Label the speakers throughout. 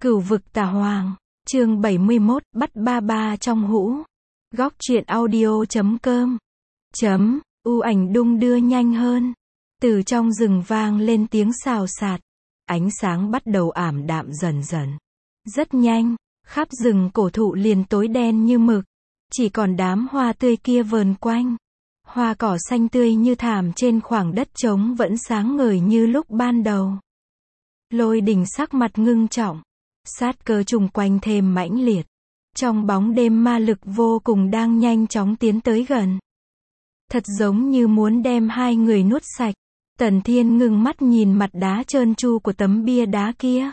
Speaker 1: Cửu vực tà hoàng, chương 71, bắt ba ba trong hũ. Góc truyện audio.com. U ảnh đung đưa nhanh hơn. Từ trong rừng vang lên tiếng xào xạc. Ánh sáng bắt đầu ảm đạm dần dần. Rất nhanh, khắp rừng cổ thụ liền tối đen như mực. Chỉ còn đám hoa tươi kia vờn quanh. Hoa cỏ xanh tươi như thảm trên khoảng đất trống vẫn sáng ngời như lúc ban đầu. Lôi Đình sắc mặt ngưng trọng. Sát cơ chung quanh thêm mãnh liệt. Trong bóng đêm ma lực vô cùng đang nhanh chóng tiến tới gần. Thật giống như muốn đem hai người nuốt sạch. Tần Thiên ngưng mắt nhìn mặt đá trơn tru của tấm bia đá kia.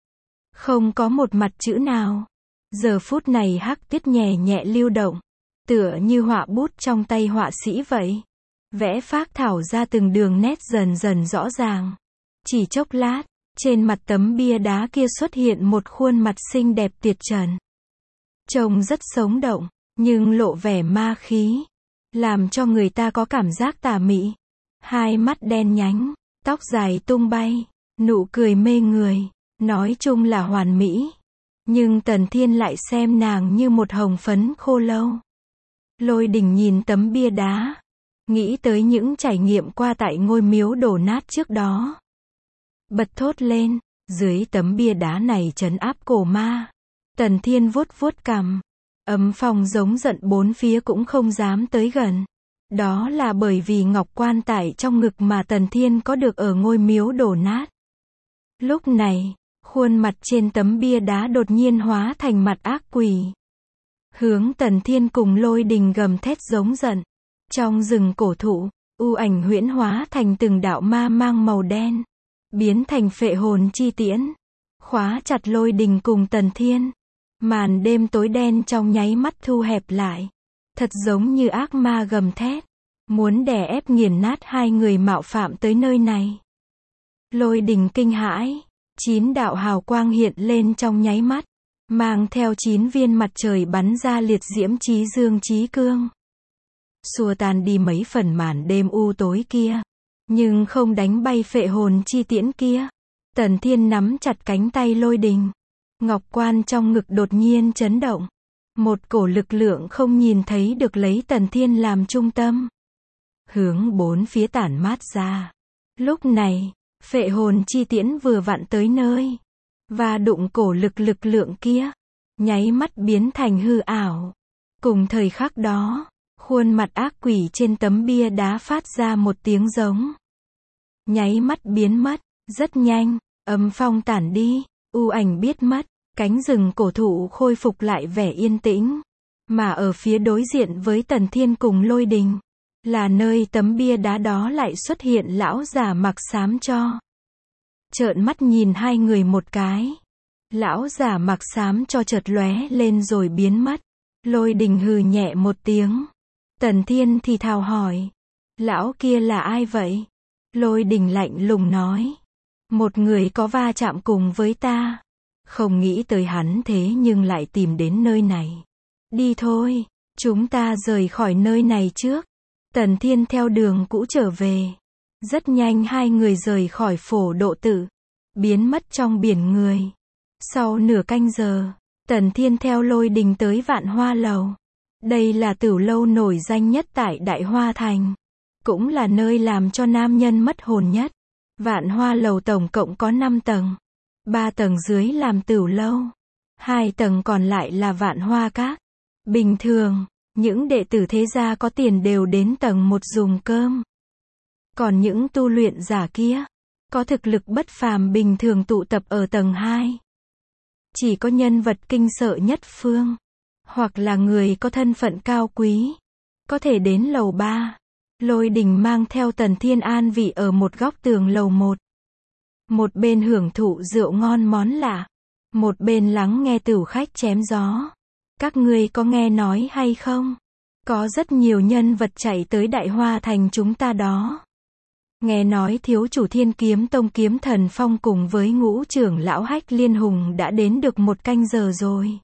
Speaker 1: Không có một mặt chữ nào. Giờ phút này hắc tiết nhẹ nhẹ lưu động. Tựa như họa bút trong tay họa sĩ vậy. Vẽ phác thảo ra từng đường nét dần dần rõ ràng. Chỉ chốc lát, trên mặt tấm bia đá kia xuất hiện một khuôn mặt xinh đẹp tuyệt trần. Trông rất sống động, nhưng lộ vẻ ma khí. Làm cho người ta có cảm giác tà mị. Hai mắt đen nhánh, tóc dài tung bay, nụ cười mê người. Nói chung là hoàn mỹ. Nhưng Tần Thiên lại xem nàng như một hồng phấn khô lâu. Lôi Đình nhìn tấm bia đá. Nghĩ tới những trải nghiệm qua tại ngôi miếu đổ nát trước đó. Bật thốt lên, dưới tấm bia đá này trấn áp cổ ma. Tần Thiên vuốt vuốt cằm. Âm phong giống giận bốn phía cũng không dám tới gần. Đó là bởi vì ngọc quan tải trong ngực mà Tần Thiên có được ở ngôi miếu đổ nát. Lúc này, khuôn mặt trên tấm bia đá đột nhiên hóa thành mặt ác quỷ. Hướng Tần Thiên cùng Lôi Đình gầm thét giống giận. Trong rừng cổ thụ, u ảnh huyễn hóa thành từng đạo ma mang màu đen. Biến thành phệ hồn chi tiễn. Khóa chặt Lôi Đình cùng Tần Thiên. Màn đêm tối đen trong nháy mắt thu hẹp lại. Thật giống như ác ma gầm thét. Muốn đè ép nghiền nát hai người mạo phạm tới nơi này. Lôi Đình kinh hãi. 9 đạo hào quang hiện lên trong nháy mắt. Mang theo 9 viên mặt trời bắn ra liệt diễm chí dương chí cương. Xua tan đi mấy phần màn đêm u tối kia. Nhưng không đánh bay phệ hồn chi tiễn kia. Tần Thiên nắm chặt cánh tay Lôi Đình. Ngọc quan trong ngực đột nhiên chấn động. Một cổ lực lượng không nhìn thấy được lấy Tần Thiên làm trung tâm. Hướng bốn phía tản mát ra. Lúc này, phệ hồn chi tiễn vừa vặn tới nơi. Và đụng cổ lực lượng kia. Nháy mắt biến thành hư ảo. Cùng thời khắc đó, khuôn mặt ác quỷ trên tấm bia đá phát ra một tiếng giống. Nháy mắt biến mất, rất nhanh, âm phong tản đi, u ảnh biết mất, cánh rừng cổ thụ khôi phục lại vẻ yên tĩnh. Mà ở phía đối diện với Tần Thiên cùng Lôi Đình, là nơi tấm bia đá đó lại xuất hiện lão già mặc xám cho. Trợn mắt nhìn hai người một cái. Lão già mặc xám cho chợt lóe lên rồi biến mất. Lôi Đình hừ nhẹ một tiếng. Tần Thiên thì thào hỏi. Lão kia là ai vậy? Lôi Đình lạnh lùng nói. Một người có va chạm cùng với ta. Không nghĩ tới hắn thế nhưng lại tìm đến nơi này. Đi thôi, chúng ta rời khỏi nơi này trước. Tần Thiên theo đường cũ trở về. Rất nhanh hai người rời khỏi phổ độ tự. Biến mất trong biển người. Sau nửa canh giờ, Tần Thiên theo Lôi Đình tới Vạn Hoa Lầu. Đây là tửu lâu nổi danh nhất tại Đại Hoa Thành. Cũng là nơi làm cho nam nhân mất hồn nhất. Vạn Hoa Lầu tổng cộng có 5 tầng. 3 tầng dưới làm tửu lâu. 2 tầng còn lại là Vạn Hoa Các. Bình thường, những đệ tử thế gia có tiền đều đến tầng 1 dùng cơm. Còn những tu luyện giả kia, có thực lực bất phàm bình thường tụ tập ở tầng 2. Chỉ có nhân vật kinh sợ nhất phương, hoặc là người có thân phận cao quý, có thể đến lầu 3. Lôi Đình mang theo Tần Thiên an vị ở một góc tường lầu 1. Một bên hưởng thụ rượu ngon món lạ, một bên lắng nghe tửu khách chém gió. Các ngươi có nghe nói hay không? Có rất nhiều nhân vật chạy tới Đại Hoa Thành chúng ta đó. Nghe nói thiếu chủ Thiên Kiếm Tông Kiếm Thần Phong cùng với ngũ trưởng lão Hách Liên Hùng đã đến được 1 canh giờ rồi.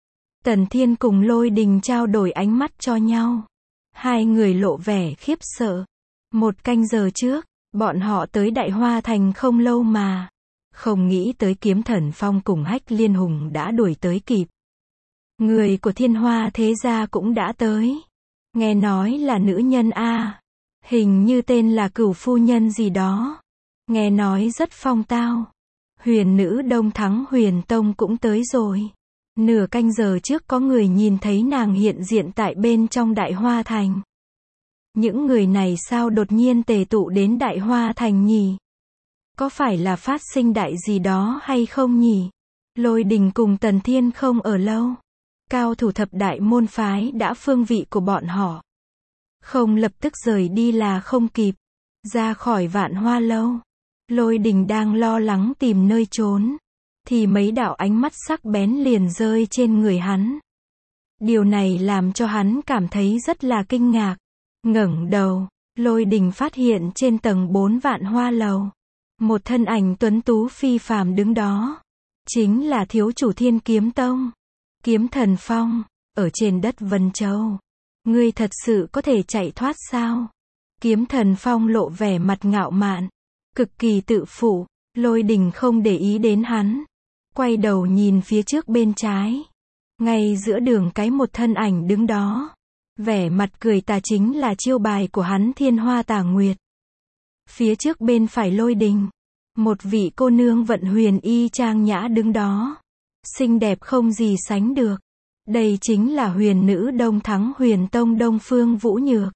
Speaker 1: Tần Thiên cùng Lôi Đình trao đổi ánh mắt cho nhau. Hai người lộ vẻ khiếp sợ. 1 canh giờ trước, bọn họ tới Đại Hoa Thành không lâu mà. Không nghĩ tới Kiếm Thần Phong cùng Hách Liên Hùng đã đuổi tới kịp. Người của Thiên Hoa thế gia cũng đã tới. Nghe nói là nữ nhân a, hình như tên là Cửu phu nhân gì đó. Nghe nói rất phong tao. Huyền nữ Đông Thắng Huyền Tông cũng tới rồi. Nửa canh giờ trước có người nhìn thấy nàng hiện diện tại bên trong Đại Hoa Thành. Những người này sao đột nhiên tề tụ đến Đại Hoa Thành nhỉ? Có phải là phát sinh đại gì đó hay không nhỉ? Lôi Đình cùng Tần Thiên không ở lâu. Cao thủ thập đại môn phái đã phương vị của bọn họ. Không lập tức rời đi là không kịp. Ra khỏi Vạn Hoa lâu. Lôi Đình đang lo lắng tìm nơi trốn. Thì mấy đạo ánh mắt sắc bén liền rơi trên người hắn. Điều này làm cho hắn cảm thấy rất là kinh ngạc. Ngẩng đầu, Lôi Đình phát hiện trên tầng 4 Vạn Hoa lầu. Một thân ảnh tuấn tú phi phàm đứng đó. Chính là thiếu chủ Thiên Kiếm Tông. Kiếm Thần Phong, ở trên đất Vân Châu. Ngươi thật sự có thể chạy thoát sao? Kiếm Thần Phong lộ vẻ mặt ngạo mạn. Cực kỳ tự phụ. Lôi Đình không để ý đến hắn. Quay đầu nhìn phía trước bên trái. Ngay giữa đường cái một thân ảnh đứng đó. Vẻ mặt cười tà chính là chiêu bài của hắn Thiên Hoa Tà Nguyệt. Phía trước bên phải Lôi Đình. Một vị cô nương vận huyền y trang nhã đứng đó. Xinh đẹp không gì sánh được. Đây chính là huyền nữ Đông Thắng Huyền Tông Đông Phương Vũ Nhược.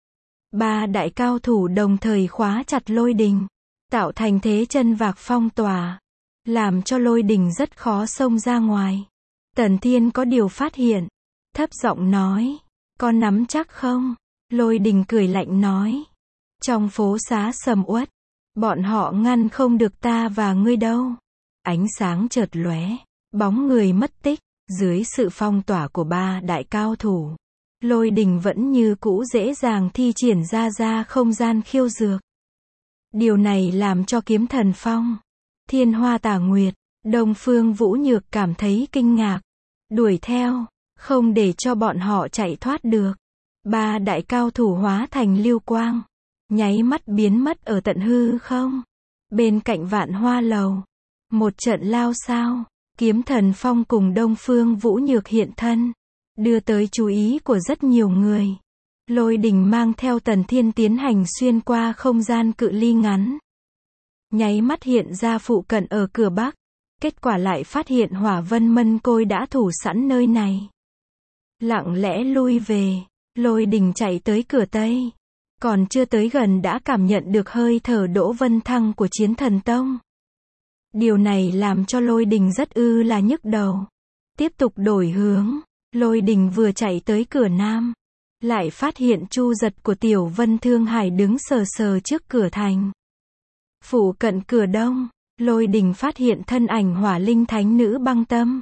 Speaker 1: Ba đại cao thủ đồng thời khóa chặt Lôi Đình. Tạo thành thế chân vạc phong tỏa. Làm cho Lôi Đình rất khó xông ra ngoài. Tần Thiên có điều phát hiện. Thấp giọng nói. Có nắm chắc không? Lôi Đình cười lạnh nói. Trong phố xá sầm uất. Bọn họ ngăn không được ta và ngươi đâu. Ánh sáng chợt lóe. Bóng người mất tích. Dưới sự phong tỏa của ba đại cao thủ. Lôi Đình vẫn như cũ dễ dàng thi triển ra không gian khiêu dược. Điều này làm cho Kiếm Thần Phong, Thiên Hoa Tà Nguyệt, Đông Phương Vũ Nhược cảm thấy kinh ngạc. Đuổi theo, không để cho bọn họ chạy thoát được. Ba đại cao thủ hóa thành lưu quang. Nháy mắt biến mất ở tận hư không. Bên cạnh Vạn Hoa lầu. Một trận lao sao. Kiếm Thần Phong cùng Đông Phương Vũ Nhược hiện thân. Đưa tới chú ý của rất nhiều người. Lôi Đình mang theo Tần Thiên tiến hành xuyên qua không gian cự ly ngắn. Nháy mắt hiện ra phụ cận ở cửa Bắc. Kết quả lại phát hiện Hỏa Vân Mân Côi đã thủ sẵn nơi này. Lặng lẽ lui về. Lôi Đình chạy tới cửa Tây. Còn chưa tới gần đã cảm nhận được hơi thở Đỗ Vân Thăng của Chiến Thần Tông. Điều này làm cho Lôi Đình rất là nhức đầu. Tiếp tục đổi hướng. Lôi Đình vừa chạy tới cửa Nam. Lại phát hiện Chu Giật của Tiểu Vân Thương Hải đứng sờ sờ trước cửa thành. Phủ cận cửa Đông. Lôi Đình phát hiện thân ảnh Hỏa Linh Thánh Nữ Băng Tâm.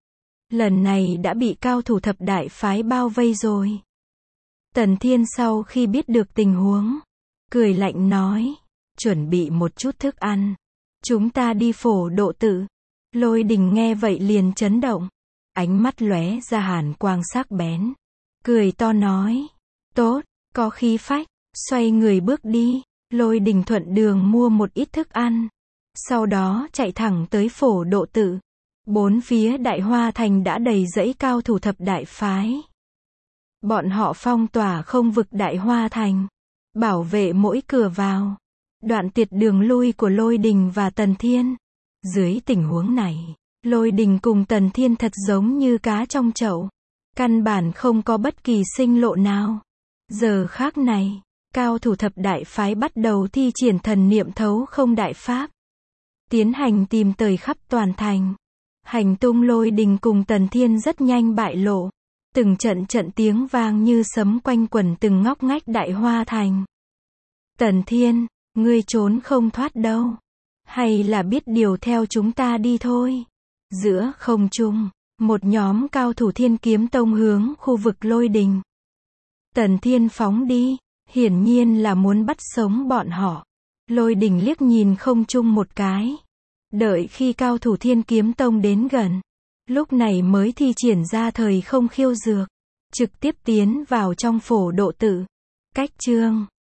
Speaker 1: Lần này đã bị cao thủ thập đại phái bao vây rồi. Tần Thiên sau khi biết được tình huống. Cười lạnh nói. Chuẩn bị một chút thức ăn. Chúng ta đi Phổ Độ Tự. Lôi Đình nghe vậy liền chấn động. Ánh mắt lóe ra hàn quang sắc bén. Cười to nói. Tốt, có khí phách. Xoay người bước đi. Lôi Đình thuận đường mua một ít thức ăn. Sau đó chạy thẳng tới Phổ Độ Tự. Bốn phía Đại Hoa Thành đã đầy dãy cao thủ thập đại phái. Bọn họ phong tỏa không vực Đại Hoa Thành. Bảo vệ mỗi cửa vào. Đoạn tuyệt đường lui của Lôi Đình và Tần Thiên. Dưới tình huống này, Lôi Đình cùng Tần Thiên thật giống như cá trong chậu. Căn bản không có bất kỳ sinh lộ nào. Giờ khác này, cao thủ thập đại phái bắt đầu thi triển thần niệm thấu không đại pháp. Tiến hành tìm tời khắp toàn thành. Hành tung Lôi Đình cùng Tần Thiên rất nhanh bại lộ. Từng trận tiếng vang như sấm quanh quẩn từng ngóc ngách Đại Hoa Thành. Tần Thiên, ngươi trốn không thoát đâu. Hay là biết điều theo chúng ta đi thôi. Giữa không trung, một nhóm cao thủ Thiên Kiếm Tông hướng khu vực Lôi Đình. Tần Thiên phóng đi, hiển nhiên là muốn bắt sống bọn họ. Lôi Đình liếc nhìn không trung một cái. Đợi khi cao thủ Thiên Kiếm Tông đến gần. Lúc này mới thi triển ra thời không khiêu dược. Trực tiếp tiến vào trong Phổ Độ Tự. Cách chương